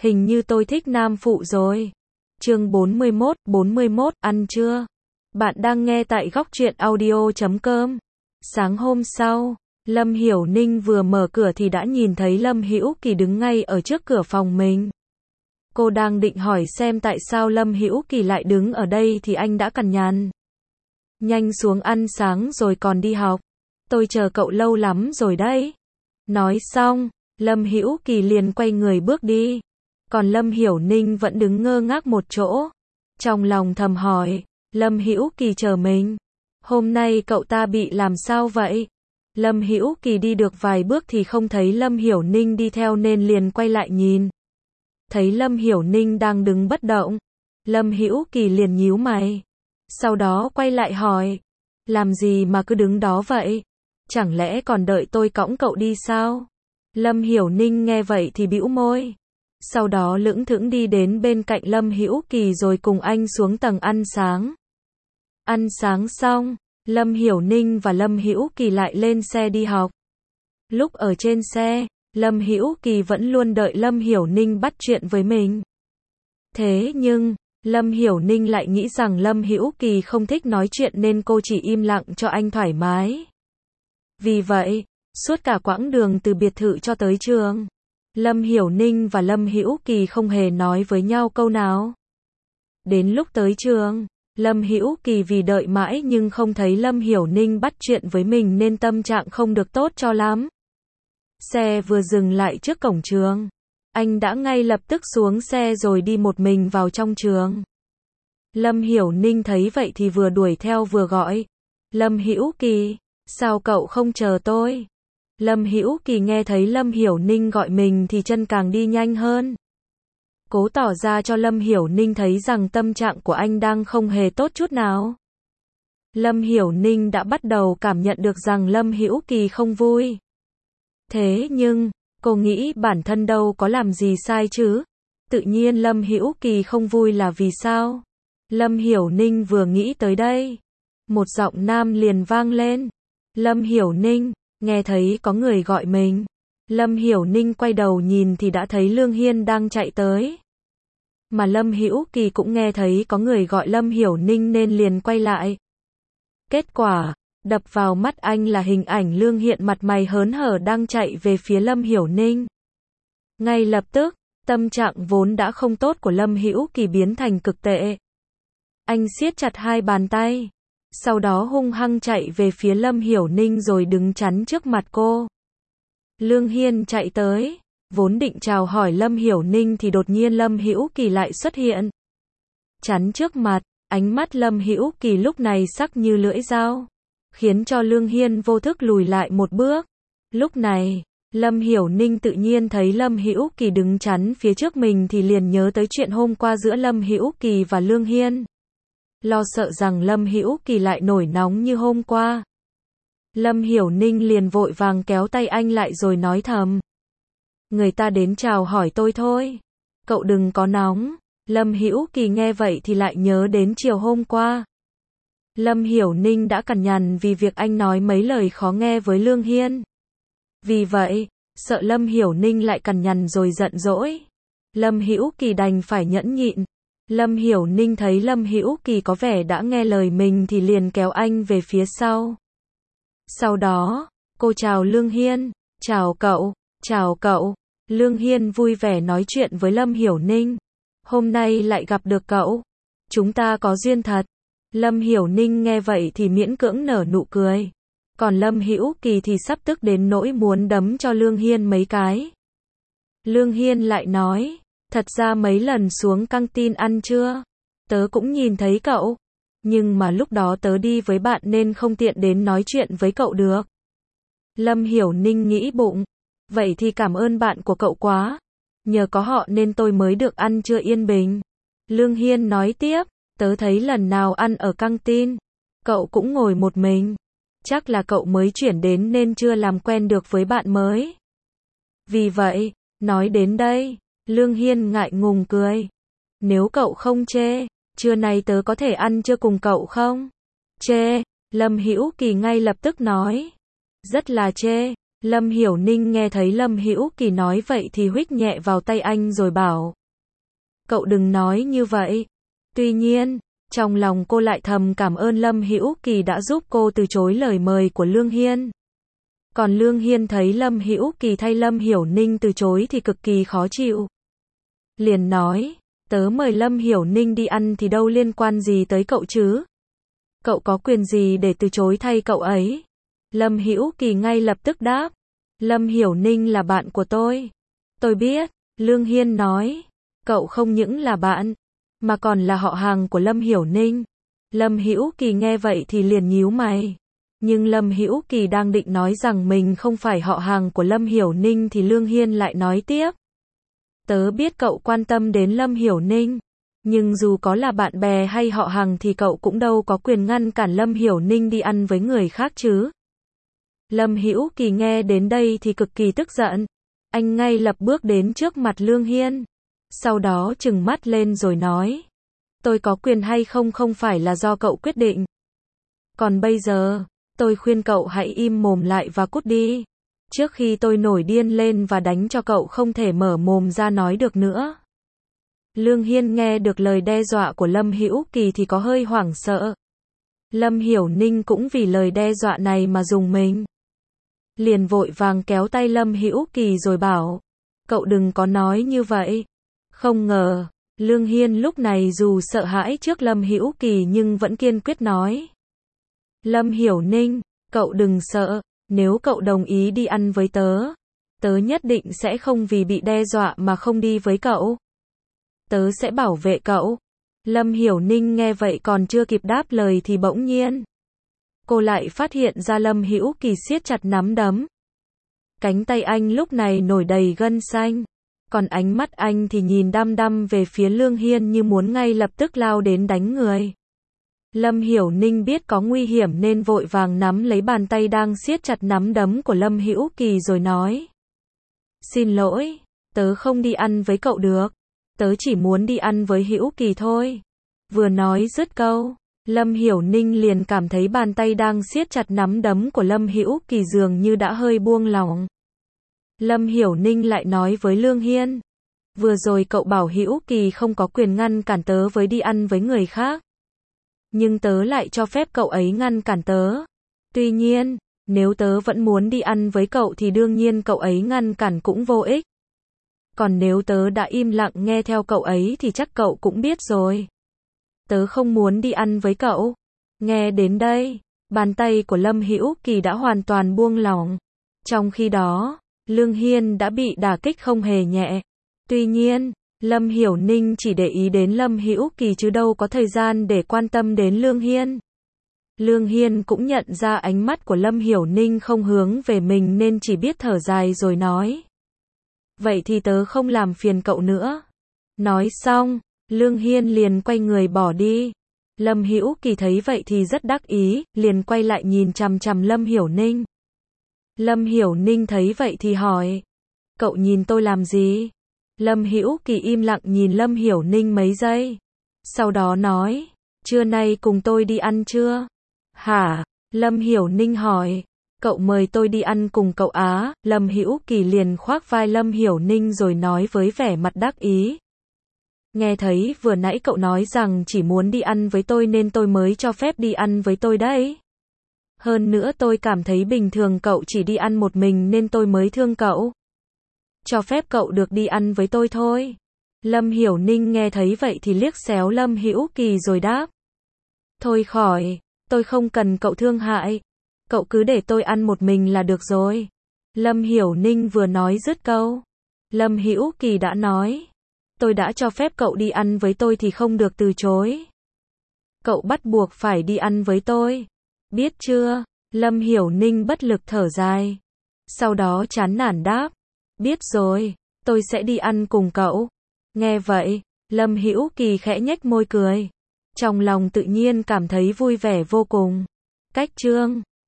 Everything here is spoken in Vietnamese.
Hình như tôi thích nam phụ rồi. Chương 41, ăn trưa. Bạn đang nghe tại góc truyện audio.com. Sáng hôm sau, Lâm Hiểu Ninh vừa mở cửa thì đã nhìn thấy Lâm Hữu Kỳ đứng ngay ở trước cửa phòng mình. Cô đang định hỏi xem tại sao Lâm Hữu Kỳ lại đứng ở đây thì anh đã cằn nhằn. Nhanh xuống ăn sáng rồi còn đi học. Tôi chờ cậu lâu lắm rồi đấy. Nói xong, Lâm Hữu Kỳ liền quay người bước đi. Còn Lâm Hiểu Ninh vẫn đứng ngơ ngác một chỗ. Trong lòng thầm hỏi, Lâm Hữu Kỳ chờ mình. Hôm nay cậu ta bị làm sao vậy? Lâm Hữu Kỳ đi được vài bước thì không thấy Lâm Hiểu Ninh đi theo nên liền quay lại nhìn. Thấy Lâm Hiểu Ninh đang đứng bất động. Lâm Hữu Kỳ liền nhíu mày. Sau đó quay lại hỏi, làm gì mà cứ đứng đó vậy? Chẳng lẽ còn đợi tôi cõng cậu đi sao? Lâm Hiểu Ninh nghe vậy thì bĩu môi. Sau đó lững thững đi đến bên cạnh Lâm Hữu Kỳ rồi cùng anh xuống tầng ăn sáng. Ăn sáng xong, Lâm Hiểu Ninh và Lâm Hữu Kỳ lại lên xe đi học. Lúc ở trên xe, Lâm Hữu Kỳ vẫn luôn đợi Lâm Hiểu Ninh bắt chuyện với mình. Thế nhưng, Lâm Hiểu Ninh lại nghĩ rằng Lâm Hữu Kỳ không thích nói chuyện nên cô chỉ im lặng cho anh thoải mái. Vì vậy, suốt cả quãng đường từ biệt thự cho tới trường, Lâm Hiểu Ninh và Lâm Hữu Kỳ không hề nói với nhau câu nào. Đến lúc tới trường, Lâm Hữu Kỳ vì đợi mãi nhưng không thấy Lâm Hiểu Ninh bắt chuyện với mình nên tâm trạng không được tốt cho lắm. Xe vừa dừng lại trước cổng trường, anh đã ngay lập tức xuống xe rồi đi một mình vào trong trường. Lâm Hiểu Ninh thấy vậy thì vừa đuổi theo vừa gọi, Lâm Hữu Kỳ, sao cậu không chờ tôi? Lâm Hữu Kỳ nghe thấy Lâm Hiểu Ninh gọi mình thì chân càng đi nhanh hơn. Cố tỏ ra cho Lâm Hiểu Ninh thấy rằng tâm trạng của anh đang không hề tốt chút nào. Lâm Hiểu Ninh đã bắt đầu cảm nhận được rằng Lâm Hữu Kỳ không vui. Thế nhưng, cô nghĩ bản thân đâu có làm gì sai chứ? Tự nhiên Lâm Hữu Kỳ không vui là vì sao? Lâm Hiểu Ninh vừa nghĩ tới đây, một giọng nam liền vang lên. Lâm Hiểu Ninh, nghe thấy có người gọi mình. Lâm Hiểu Ninh quay đầu nhìn thì đã thấy Lương Hiên đang chạy tới. Mà Lâm Hữu Kỳ cũng nghe thấy có người gọi Lâm Hiểu Ninh nên liền quay lại. Kết quả, đập vào mắt anh là hình ảnh Lương Hiên mặt mày hớn hở đang chạy về phía Lâm Hiểu Ninh. Ngay lập tức, tâm trạng vốn đã không tốt của Lâm Hữu Kỳ biến thành cực tệ. Anh siết chặt hai bàn tay, sau đó hung hăng chạy về phía Lâm Hiểu Ninh rồi đứng chắn trước mặt cô. Lương Hiên chạy tới, vốn định chào hỏi Lâm Hiểu Ninh thì đột nhiên Lâm Hữu Kỳ lại xuất hiện. Chắn trước mặt, ánh mắt Lâm Hữu Kỳ lúc này sắc như lưỡi dao, khiến cho Lương Hiên vô thức lùi lại một bước. Lúc này, Lâm Hiểu Ninh tự nhiên thấy Lâm Hữu Kỳ đứng chắn phía trước mình thì liền nhớ tới chuyện hôm qua giữa Lâm Hữu Kỳ và Lương Hiên. Lo sợ rằng Lâm Hữu Kỳ lại nổi nóng như hôm qua. Lâm Hiểu Ninh liền vội vàng kéo tay anh lại rồi nói thầm. Người ta đến chào hỏi tôi thôi. Cậu đừng có nóng. Lâm Hữu Kỳ nghe vậy thì lại nhớ đến chiều hôm qua. Lâm Hiểu Ninh đã cằn nhằn vì việc anh nói mấy lời khó nghe với Lương Hiên. Vì vậy, sợ Lâm Hiểu Ninh lại cằn nhằn rồi giận dỗi, Lâm Hữu Kỳ đành phải nhẫn nhịn. Lâm Hiểu Ninh thấy Lâm Hữu Kỳ có vẻ đã nghe lời mình thì liền kéo anh về phía sau. Sau đó, cô chào Lương Hiên, chào cậu, chào cậu. Lương Hiên vui vẻ nói chuyện với Lâm Hiểu Ninh. Hôm nay lại gặp được cậu. Chúng ta có duyên thật. Lâm Hiểu Ninh nghe vậy thì miễn cưỡng nở nụ cười. Còn Lâm Hữu Kỳ thì sắp tức đến nỗi muốn đấm cho Lương Hiên mấy cái. Lương Hiên lại nói, thật ra mấy lần xuống căng tin ăn trưa, tớ cũng nhìn thấy cậu. Nhưng mà lúc đó tớ đi với bạn nên không tiện đến nói chuyện với cậu được. Lâm Hiểu Ninh nghĩ bụng, vậy thì cảm ơn bạn của cậu quá. Nhờ có họ nên tôi mới được ăn trưa yên bình. Lương Hiên nói tiếp, tớ thấy lần nào ăn ở căng tin, cậu cũng ngồi một mình. Chắc là cậu mới chuyển đến nên chưa làm quen được với bạn mới. Vì vậy, nói đến đây, Lương Hiên ngại ngùng cười. Nếu cậu không chê, trưa nay tớ có thể ăn trưa cùng cậu không? Chê, Lâm Hữu Kỳ ngay lập tức nói. Rất là chê. Lâm Hiểu Ninh nghe thấy Lâm Hữu Kỳ nói vậy thì huých nhẹ vào tay anh rồi bảo. Cậu đừng nói như vậy. Tuy nhiên, trong lòng cô lại thầm cảm ơn Lâm Hữu Kỳ đã giúp cô từ chối lời mời của Lương Hiên. Còn Lương Hiên thấy Lâm Hữu Kỳ thay Lâm Hiểu Ninh từ chối thì cực kỳ khó chịu. Liền nói, tớ mời Lâm Hiểu Ninh đi ăn thì đâu liên quan gì tới cậu chứ? Cậu có quyền gì để từ chối thay cậu ấy? Lâm Hữu Kỳ ngay lập tức đáp, Lâm Hiểu Ninh là bạn của tôi. Tôi biết, Lương Hiên nói, cậu không những là bạn, mà còn là họ hàng của Lâm Hiểu Ninh. Lâm Hữu Kỳ nghe vậy thì liền nhíu mày. Nhưng Lâm Hữu Kỳ đang định nói rằng mình không phải họ hàng của Lâm Hiểu Ninh thì Lương Hiên lại nói tiếp. Tớ biết cậu quan tâm đến Lâm Hiểu Ninh, nhưng dù có là bạn bè hay họ hàng thì cậu cũng đâu có quyền ngăn cản Lâm Hiểu Ninh đi ăn với người khác chứ. Lâm Hữu Kỳ nghe đến đây thì cực kỳ tức giận. Anh ngay lập bước đến trước mặt Lương Hiên. Sau đó trừng mắt lên rồi nói. Tôi có quyền hay không không phải là do cậu quyết định. Còn bây giờ, tôi khuyên cậu hãy im mồm lại và cút đi. Trước khi tôi nổi điên lên và đánh cho cậu không thể mở mồm ra nói được nữa. Lương Hiên nghe được lời đe dọa của Lâm Hữu Kỳ thì có hơi hoảng sợ. Lâm Hiểu Ninh cũng vì lời đe dọa này mà rùng mình. Liền vội vàng kéo tay Lâm Hữu Kỳ rồi bảo, cậu đừng có nói như vậy. Không ngờ, Lương Hiên lúc này dù sợ hãi trước Lâm Hữu Kỳ nhưng vẫn kiên quyết nói. Lâm Hiểu Ninh, cậu đừng sợ, nếu cậu đồng ý đi ăn với tớ, tớ nhất định sẽ không vì bị đe dọa mà không đi với cậu. Tớ sẽ bảo vệ cậu. Lâm Hiểu Ninh nghe vậy còn chưa kịp đáp lời thì bỗng nhiên. Cô lại phát hiện ra Lâm Hữu Kỳ siết chặt nắm đấm. Cánh tay anh lúc này nổi đầy gân xanh. Còn ánh mắt anh thì nhìn đăm đăm về phía Lương Hiên như muốn ngay lập tức lao đến đánh người. Lâm Hiểu Ninh biết có nguy hiểm nên vội vàng nắm lấy bàn tay đang siết chặt nắm đấm của Lâm Hữu Kỳ rồi nói. Xin lỗi, tớ không đi ăn với cậu được. Tớ chỉ muốn đi ăn với Hữu Kỳ thôi. Vừa nói dứt câu, Lâm Hiểu Ninh liền cảm thấy bàn tay đang siết chặt nắm đấm của Lâm Hữu Kỳ dường như đã hơi buông lỏng. Lâm Hiểu Ninh lại nói với Lương Hiên. Vừa rồi cậu bảo Hữu Kỳ không có quyền ngăn cản tớ với đi ăn với người khác. Nhưng tớ lại cho phép cậu ấy ngăn cản tớ. Tuy nhiên, nếu tớ vẫn muốn đi ăn với cậu thì đương nhiên cậu ấy ngăn cản cũng vô ích. Còn nếu tớ đã im lặng nghe theo cậu ấy thì chắc cậu cũng biết rồi. Tớ không muốn đi ăn với cậu. Nghe đến đây, bàn tay của Lâm Hữu Kỳ đã hoàn toàn buông lỏng. Trong khi đó, Lương Hiên đã bị đả kích không hề nhẹ. Tuy nhiên, Lâm Hiểu Ninh chỉ để ý đến Lâm Hữu Kỳ chứ đâu có thời gian để quan tâm đến Lương Hiên. Lương Hiên cũng nhận ra ánh mắt của Lâm Hiểu Ninh không hướng về mình nên chỉ biết thở dài rồi nói. Vậy thì tớ không làm phiền cậu nữa. Nói xong, Lương Hiên liền quay người bỏ đi. Lâm Hữu Kỳ thấy vậy thì rất đắc ý, liền quay lại nhìn chằm chằm Lâm Hiểu Ninh. Lâm Hiểu Ninh thấy vậy thì hỏi. Cậu nhìn tôi làm gì? Lâm Hữu Kỳ im lặng nhìn Lâm Hiểu Ninh mấy giây. Sau đó nói. Trưa nay cùng tôi đi ăn chưa? Hả? Lâm Hiểu Ninh hỏi. Cậu mời tôi đi ăn cùng cậu á? Lâm Hữu Kỳ liền khoác vai Lâm Hiểu Ninh rồi nói với vẻ mặt đắc ý. Nghe thấy vừa nãy cậu nói rằng chỉ muốn đi ăn với tôi nên tôi mới cho phép đi ăn với tôi đấy. Hơn nữa tôi cảm thấy bình thường cậu chỉ đi ăn một mình nên tôi mới thương cậu. Cho phép cậu được đi ăn với tôi thôi. Lâm Hiểu Ninh nghe thấy vậy thì liếc xéo Lâm Hữu Kỳ rồi đáp. Thôi khỏi, tôi không cần cậu thương hại. Cậu cứ để tôi ăn một mình là được rồi. Lâm Hiểu Ninh vừa nói dứt câu. Lâm Hữu Kỳ đã nói. Tôi đã cho phép cậu đi ăn với tôi thì không được từ chối. Cậu bắt buộc phải đi ăn với tôi. Biết chưa? Lâm Hiểu Ninh bất lực thở dài. Sau đó chán nản đáp. Biết rồi, tôi sẽ đi ăn cùng cậu. Nghe vậy, Lâm Hữu Kỳ khẽ nhếch môi cười. Trong lòng tự nhiên cảm thấy vui vẻ vô cùng. Cách chương